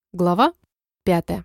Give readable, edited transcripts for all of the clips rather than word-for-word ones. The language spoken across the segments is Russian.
Глава 5.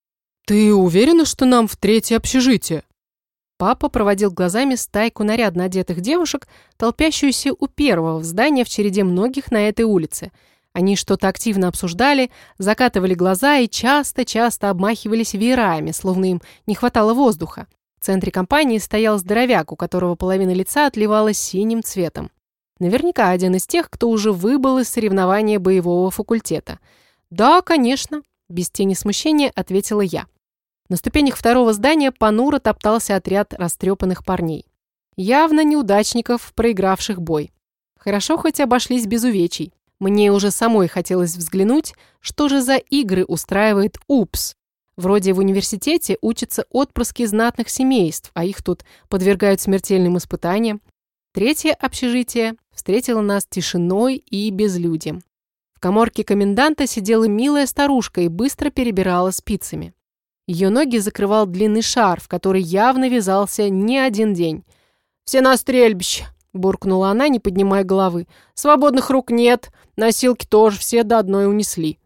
«Ты уверена, что нам в третье общежитие?» Папа проводил глазами стайку нарядно одетых девушек, толпящуюся у первого здания в череде многих на этой улице. Они что-то активно обсуждали, закатывали глаза и часто-часто обмахивались веерами, словно им не хватало воздуха. В центре компании стоял здоровяк, у которого половина лица отливала синим цветом. Наверняка один из тех, кто уже выбыл из соревнования боевого факультета. «Да, конечно», – без тени смущения ответила я. На ступенях второго здания понуро топтался отряд растрепанных парней. Явно неудачников, проигравших бой. Хорошо хоть обошлись без увечий. Мне уже самой хотелось взглянуть, что же за игры устраивает УПС. Вроде в университете учатся отпрыски знатных семейств, а их тут подвергают смертельным испытаниям. Третье общежитие встретило нас тишиной и безлюдьем. В каморке коменданта сидела милая старушка и быстро перебирала спицами. Ее ноги закрывал длинный шарф, который явно вязался не один день. «Все на стрельбище!» – буркнула она, не поднимая головы. «Свободных рук нет, носилки тоже все до одной унесли».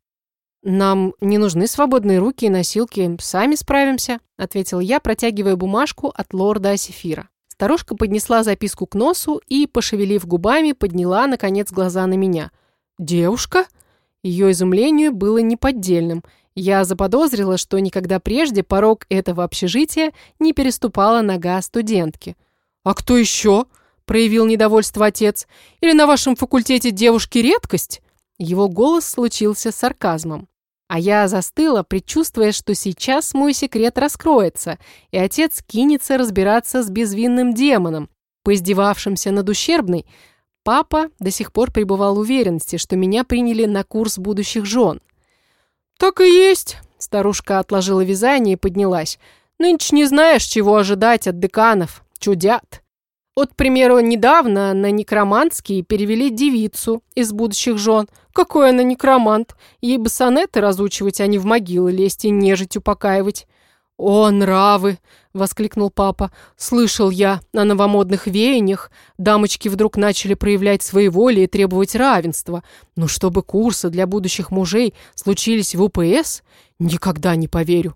«Нам не нужны свободные руки и носилки, сами справимся», – ответила я, протягивая бумажку от лорда Асефира. Старушка поднесла записку к носу и, пошевелив губами, подняла, наконец, глаза на меня. «Девушка?» Ее изумлению было неподдельным. Я заподозрила, что никогда прежде порог этого общежития не переступала нога студентки. «А кто еще?» – проявил недовольство отец. «Или на вашем факультете девушки редкость?» Его голос случился с сарказмом. А я застыла, предчувствуя, что сейчас мой секрет раскроется, и отец кинется разбираться с безвинным демоном, поиздевавшимся над ущербной. Папа до сих пор пребывал в уверенности, что меня приняли на курс будущих жен. «Так и есть», – старушка отложила вязание и поднялась. «Нынче не знаешь, чего ожидать от деканов. Чудят. Вот, к примеру, недавно на некромантский перевели девицу из будущих жен. Какой она некромант? Ей бы сонеты разучивать, а не в могилы лезть и нежить упокаивать». «О, нравы!» – воскликнул папа. «Слышал я о новомодных веяниях. Дамочки вдруг начали проявлять своеволие и требовать равенства. Но чтобы курсы для будущих мужей случились в УПС, никогда не поверю».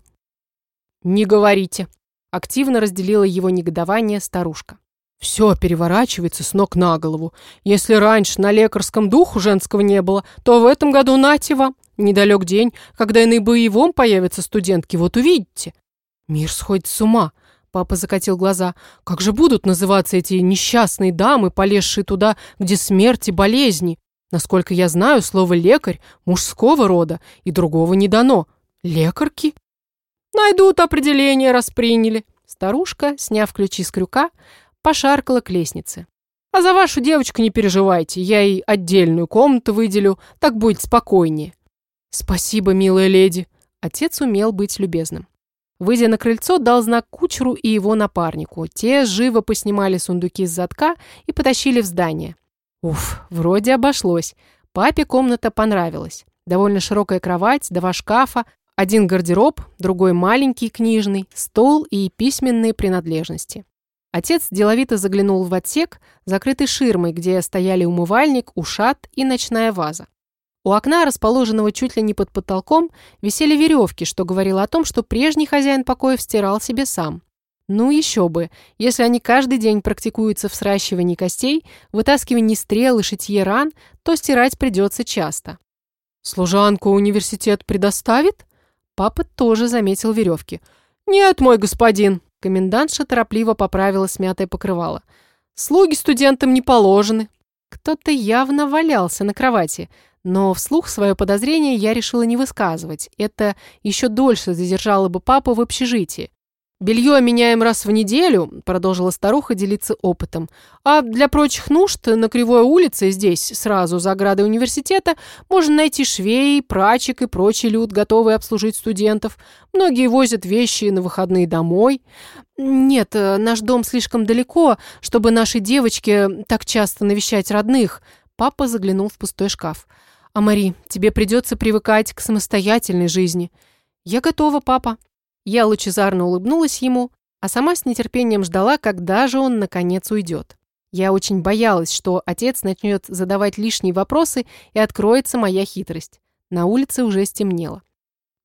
«Не говорите!» – активно разделила его негодование старушка. «Все переворачивается с ног на голову. Если раньше на лекарском духу женского не было, то в этом году нате вам. Недалек день, когда и на боевом появятся студентки, вот увидите». «Мир сходит с ума», – папа закатил глаза. «Как же будут называться эти несчастные дамы, полезшие туда, где смерть и болезни? Насколько я знаю, слово «лекарь» мужского рода, и другого не дано. Лекарки?» «Найдут определение, раз приняли». Старушка, сняв ключи с крюка, пошаркала к лестнице. «А за вашу девочку не переживайте, я ей отдельную комнату выделю, так будет спокойнее». «Спасибо, милая леди». Отец умел быть любезным. Выйдя на крыльцо, дал знак кучеру и его напарнику. Те живо поснимали сундуки с задка и потащили в здание. Уф, вроде обошлось. Папе комната понравилась. Довольно широкая кровать, два шкафа, один гардероб, другой маленький, книжный, стол и письменные принадлежности. Отец деловито заглянул в отсек, закрытый ширмой, где стояли умывальник, ушат и ночная ваза. У окна, расположенного чуть ли не под потолком, висели веревки, что говорило о том, что прежний хозяин покоев стирал себе сам. Ну еще бы, если они каждый день практикуются в сращивании костей, вытаскивании стрел и шитье ран, то стирать придется часто. «Служанку университет предоставит?» Папа тоже заметил веревки. «Нет, мой господин!» Комендантша торопливо поправила смятое покрывало. «Слуги студентам не положены». Кто-то явно валялся на кровати, но вслух свое подозрение я решила не высказывать. Это еще дольше задержало бы папу в общежитии. «Белье меняем раз в неделю», – продолжила старуха делиться опытом. «А для прочих нужд на Кривой улице, здесь, сразу за оградой университета, можно найти швей, прачек и прочий люд, готовый обслужить студентов. Многие возят вещи на выходные домой. Нет, наш дом слишком далеко, чтобы нашей девочке так часто навещать родных». Папа заглянул в пустой шкаф. «А Мари, тебе придется привыкать к самостоятельной жизни». «Я готова, папа». Я лучезарно улыбнулась ему, а сама с нетерпением ждала, когда же он, наконец, уйдет. Я очень боялась, что отец начнет задавать лишние вопросы и откроется моя хитрость. На улице уже стемнело.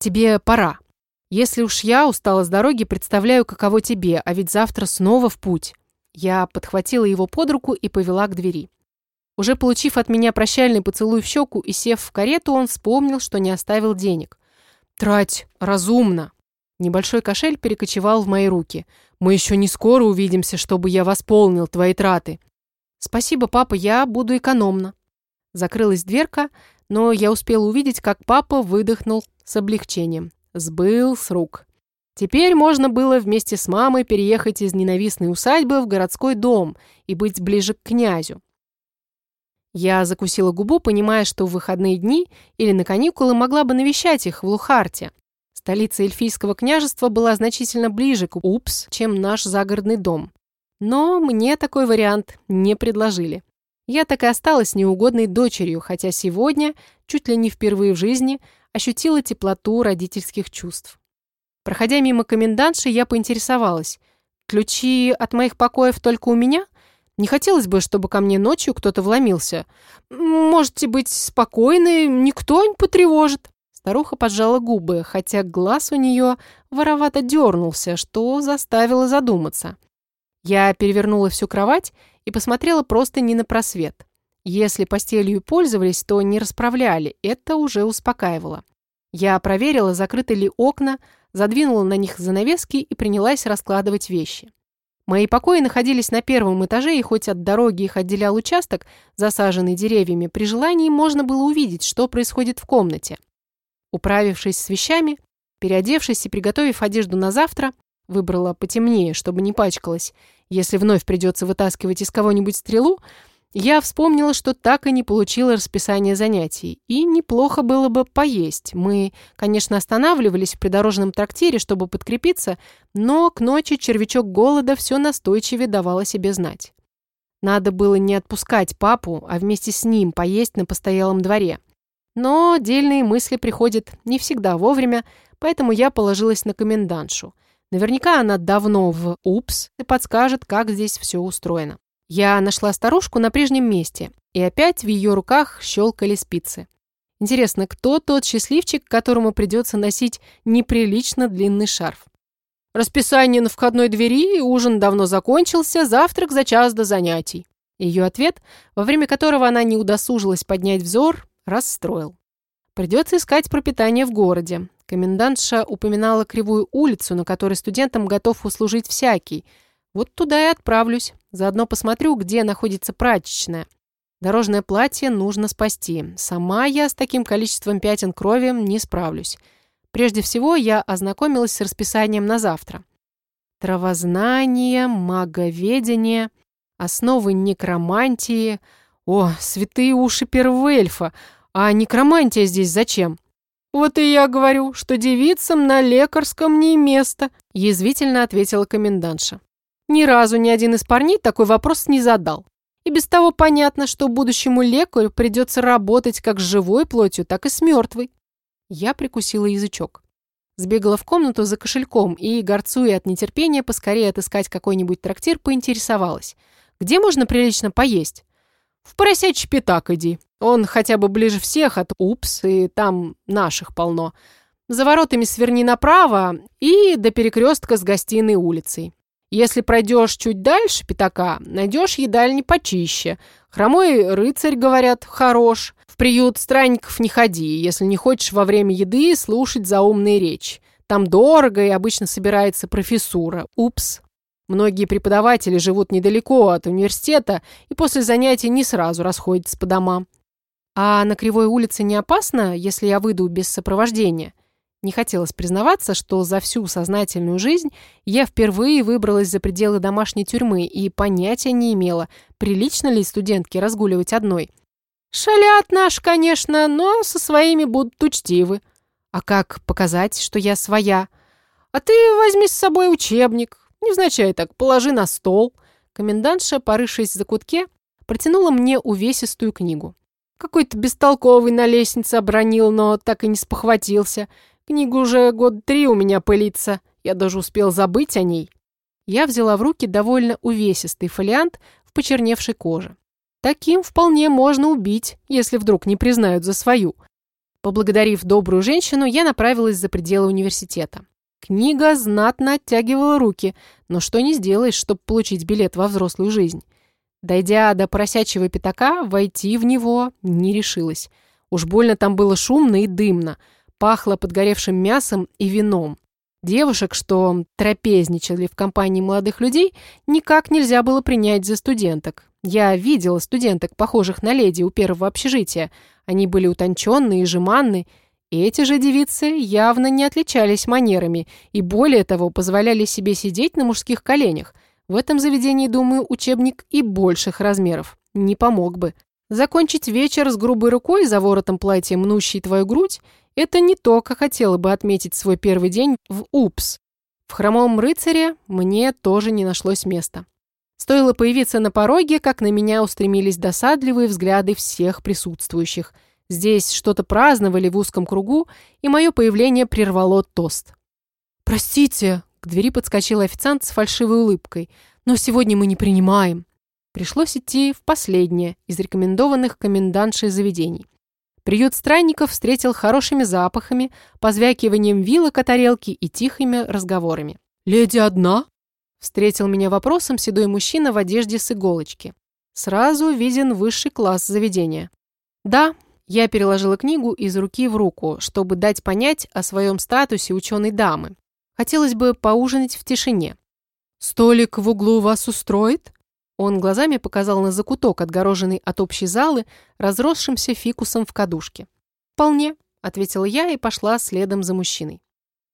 тебе пора. Если уж я устала с дороги, представляю, каково тебе, а ведь завтра снова в путь». Я подхватила его под руку и повела к двери. Уже получив от меня прощальный поцелуй в щеку и сев в карету, он вспомнил, что не оставил денег. «Трать разумно». Небольшой кошель перекочевал в мои руки. «Мы еще не скоро увидимся, чтобы я восполнил твои траты». «Спасибо, папа, я буду экономна». Закрылась дверка, но я успела увидеть, как папа выдохнул с облегчением. Сбыл с рук. Теперь можно было вместе с мамой переехать из ненавистной усадьбы в городской дом и быть ближе к князю. Я закусила губу, понимая, что в выходные дни или на каникулы могла бы навещать их в Лухарте. Столица эльфийского княжества была значительно ближе к Упс, чем наш загородный дом. Но мне такой вариант не предложили. Я так и осталась неугодной дочерью, хотя сегодня, чуть ли не впервые в жизни, ощутила теплоту родительских чувств. Проходя мимо комендантши, я поинтересовалась. «Ключи от моих покоев только у меня? Не хотелось бы, чтобы ко мне ночью кто-то вломился. Можете быть спокойны, никто не потревожит». Старуха поджала губы, хотя глаз у нее воровато дернулся, что заставило задуматься. Я перевернула всю кровать и посмотрела просто не на просвет. Если постелью пользовались, то не расправляли, это уже успокаивало. Я проверила, закрыты ли окна, задвинула на них занавески и принялась раскладывать вещи. Мои покои находились на первом этаже, и хоть от дороги их отделял участок, засаженный деревьями, при желании можно было увидеть, что происходит в комнате. Управившись с вещами, переодевшись и приготовив одежду на завтра, выбрала потемнее, чтобы не пачкалась. Если вновь придется вытаскивать из кого-нибудь стрелу, я вспомнила, что так и не получила расписание занятий. И неплохо было бы поесть. Мы, конечно, останавливались в придорожном трактире, чтобы подкрепиться, но к ночи червячок голода все настойчивее давал о себе знать. Надо было не отпускать папу, а вместе с ним поесть на постоялом дворе. Но дельные мысли приходят не всегда вовремя, поэтому я положилась на комендантшу. Наверняка она давно в УПС и подскажет, как здесь все устроено. Я нашла старушку на прежнем месте, и опять в ее руках щелкали спицы. Интересно, кто тот счастливчик, которому придется носить неприлично длинный шарф? «Расписание на входной двери, ужин давно закончился, завтрак за час до занятий». Ее ответ, во время которого она не удосужилась поднять взор, расстроил. Придется искать пропитание в городе. Комендантша упоминала Кривую улицу, на которой студентам готов услужить всякий. Вот туда и отправлюсь. Заодно посмотрю, где находится прачечная. Дорожное платье нужно спасти. Сама я с таким количеством пятен крови не справлюсь. Прежде всего, я ознакомилась с расписанием на завтра. Травознание, маговедение, основы некромантии. О, святые уши первого эльфа! А некромантия здесь зачем? «Вот и я говорю, что девицам на лекарском не место», язвительно ответила комендантша. Ни разу ни один из парней такой вопрос не задал. И без того понятно, что будущему лекарю придется работать как с живой плотью, так и с мертвой. Я прикусила язычок. Сбегала в комнату за кошельком и, горцуя от нетерпения, поскорее отыскать какой-нибудь трактир, поинтересовалась. Где можно прилично поесть? В поросячий пятак иди. Он хотя бы ближе всех от УПС, и там наших полно. За воротами сверни направо и до перекрестка с гостиной улицей. Если пройдешь чуть дальше пятака, найдешь едальни почище. Хромой рыцарь, говорят, хорош. В приют странников не ходи, если не хочешь во время еды слушать заумные речи. Там дорого и обычно собирается профессура. Упс. Многие преподаватели живут недалеко от университета и после занятий не сразу расходятся по домам. А на Кривой улице не опасно, если я выйду без сопровождения? Не хотелось признаваться, что за всю сознательную жизнь я впервые выбралась за пределы домашней тюрьмы и понятия не имела, прилично ли студентке разгуливать одной. Шалят наши, конечно, но со своими будут учтивы. А как показать, что я своя? А ты возьми с собой учебник. Невзначай так, положи на стол. Комендантша, порывшись в закутке, протянула мне увесистую книгу. Какой-то бестолковый на лестнице обронил, но так и не спохватился. Книга уже год 3 у меня пылится. Я даже успел забыть о ней. Я взяла в руки довольно увесистый фолиант в почерневшей коже. Таким вполне можно убить, если вдруг не признают за свою. Поблагодарив добрую женщину, я направилась за пределы университета. Книга знатно оттягивала руки, но что не сделаешь, чтобы получить билет во взрослую жизнь. Дойдя до поросячьего пятака, войти в него не решилась. Уж больно там было шумно и дымно, пахло подгоревшим мясом и вином. Девушек, что трапезничали в компании молодых людей, никак нельзя было принять за студенток. Я видела студенток, похожих на леди у первого общежития. Они были утонченные и жеманны. И эти же девицы явно не отличались манерами и, более того, позволяли себе сидеть на мужских коленях. В этом заведении, думаю, учебник и больших размеров не помог бы. Закончить вечер с грубой рукой за воротом платья, мнущей твою грудь, это не то, как хотела бы отметить свой первый день в УПС. В хромом рыцаре мне тоже не нашлось места. Стоило появиться на пороге, как на меня устремились досадливые взгляды всех присутствующих. Здесь что-то праздновали в узком кругу, и мое появление прервало тост. «Простите», — к двери подскочил официант с фальшивой улыбкой, «но сегодня мы не принимаем». Пришлось идти в последнее из рекомендованных комендантшей заведений. Приют странников встретил хорошими запахами, позвякиванием вилок о тарелки и тихими разговорами. «Леди одна?» Встретил меня вопросом седой мужчина в одежде с иголочки. Сразу виден высший класс заведения. «Да», я переложила книгу из руки в руку, чтобы дать понять о своем статусе ученой дамы. Хотелось бы поужинать в тишине. «Столик в углу вас устроит?» Он глазами показал на закуток, отгороженный от общей залы, разросшимся фикусом в кадушке. «Вполне», — ответила я и пошла следом за мужчиной.